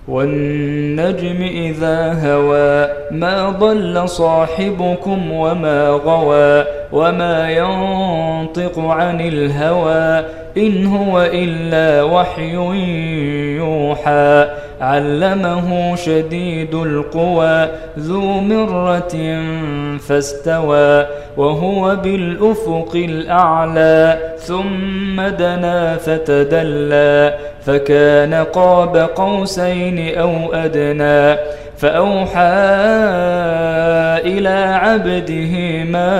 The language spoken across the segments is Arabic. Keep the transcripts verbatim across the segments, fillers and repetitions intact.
والنجم إذا هوى ما ضل صاحبكم وما غوى وما ينطق عن الهوى إن هو إلا وحي يوحى علمه شديد القوى ذو مرة فاستوى وهو بالأفق الأعلى ثم دنا فتدلى فكان قاب قوسين أو أدنى فأوحى إلى عبده ما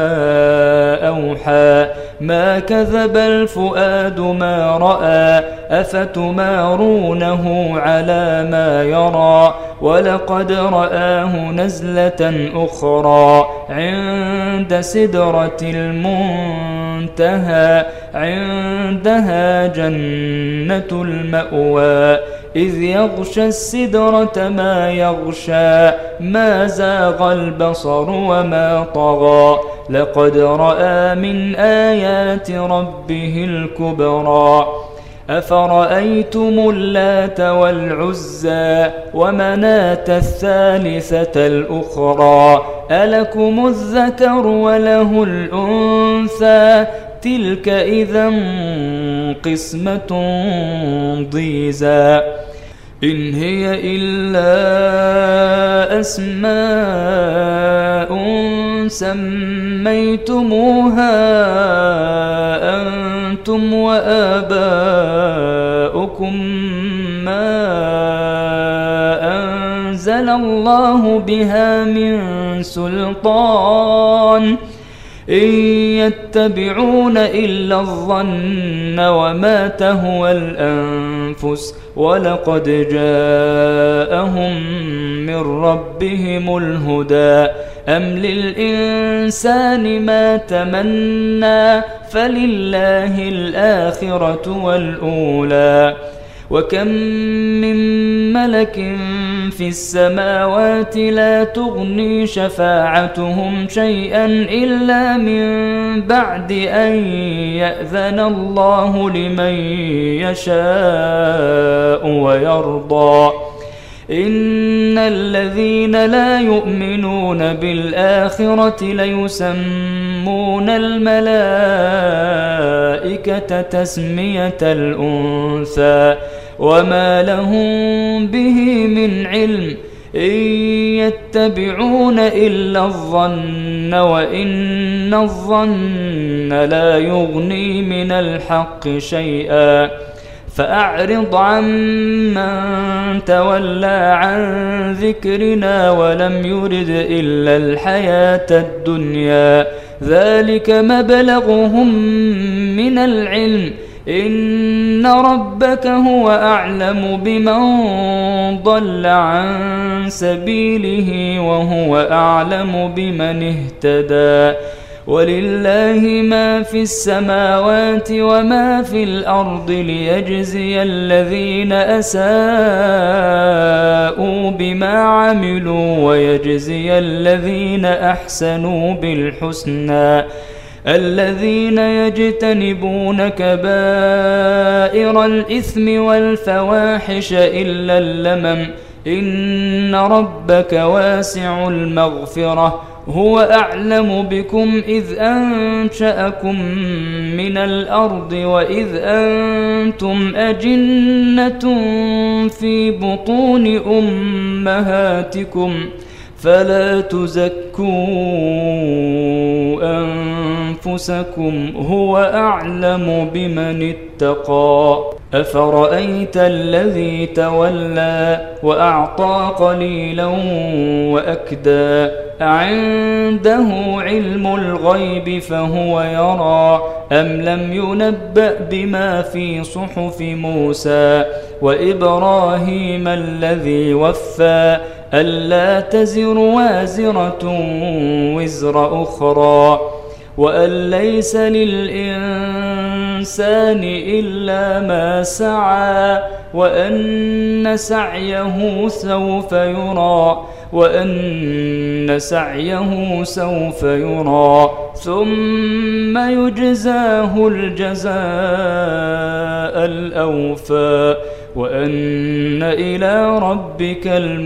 أوحى ما كذب الفؤاد ما رأى أفتمارونه على ما يرى ولقد رآه نزلة أخرى عند سدرة المنتهى عندها جنة المأوى إذ يغشى السدرة ما يغشى ما زاغ البصر وما طغى لقد رأى من آيات ربه الكبرى أفرأيتم اللات والعزى ومناة الثالثة الأخرى ألكم الذكر وله الأنثى تلك إذا قسمة ضيزى إن هي إلا أسماء سميتموها أنتم وآباؤكم ما أنزل الله بها من سلطان إن يتبعون إلا الظن وما تهوى الأنفس ولقد جاءهم من ربهم الهدى أم للإنسان ما تمنى فلله الآخرة والأولى وكم من ملك في السماوات لا تغني شفاعتهم شيئا إلا من بعد أن يأذن الله لمن يشاء ويرضى إن الذين لا يؤمنون بالآخرة ليسمون الملائكة تسمية الأنثى وما لهم به من علم إن يتبعون إلا الظن وإن الظن لا يغني من الحق شيئا فأعرض عمن تولى عن ذكرنا ولم يرد إلا الحياة الدنيا ذلك مبلغهم من العلم إن ربك هو أعلم بمن ضل عن سبيله وهو أعلم بمن اهتدى ولله ما في السماوات وما في الأرض ليجزي الذين أساءوا بما عملوا ويجزي الذين أحسنوا بالحسنى الذين يجتنبون كبائر الإثم والفواحش إلا اللمم إن ربك واسع المغفرة هو أعلم بكم إذ أنشأكم من الأرض وإذ أنتم أجنة في بطون أمهاتكم فلا تزكوا أنفسكم هو أعلم بمن اتقى أفرأيت الذي تولى وأعطى قليلا وأكدى أعنده علم الغيب فهو يرى أم لم ينبأ بما في صحف موسى وإبراهيم الذي وفى ألا تزر وازرة وزر أخرى وأن ليس للإنسان إلا ما سعى وأن سعيه سوف يرى وأن سعيه سوف يرى ثم يجزاه الجزاء الأوفى وأن إلى ربك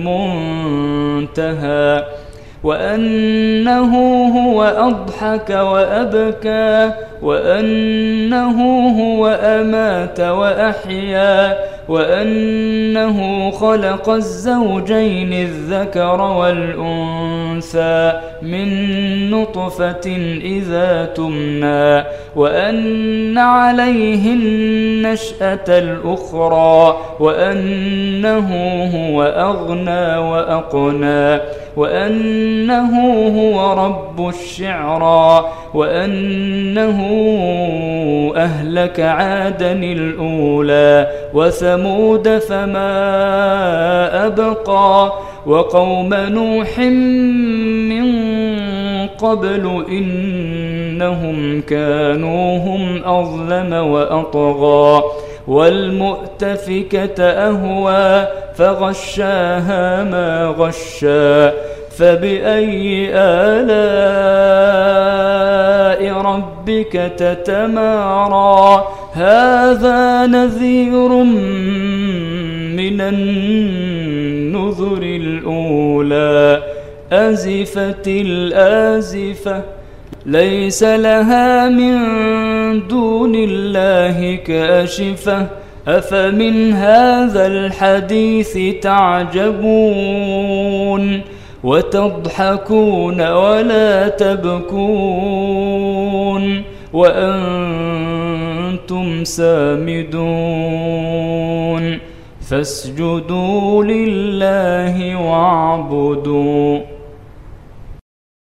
المنتهى وأنه هو أضحك وأبكى وأنه هو أمات وأحيا وأنه خلق الزوجين الذكر والأنثى من نطفة إذا تمنى وأن عليه النشأة الأخرى وأنه هو أغنى وأقنى وأنه هو رب الشعرى وأنه أهلك عادا الأولى وثمود فما أبقى وقوم نوح من قبل إنهم كانوا هم أظلم وأطغى والمؤتفكة أهوى فغشاها ما غشى فبأي آلاء ربك تتمارى هذا نذير من النذر الأولى أزفت الآزفة ليس لها من دون الله كاشفة أفمن هذا الحديث تعجبون وتضحكون ولا تبكون وأنتم سامدون فاسجدوا لله واعبدوا.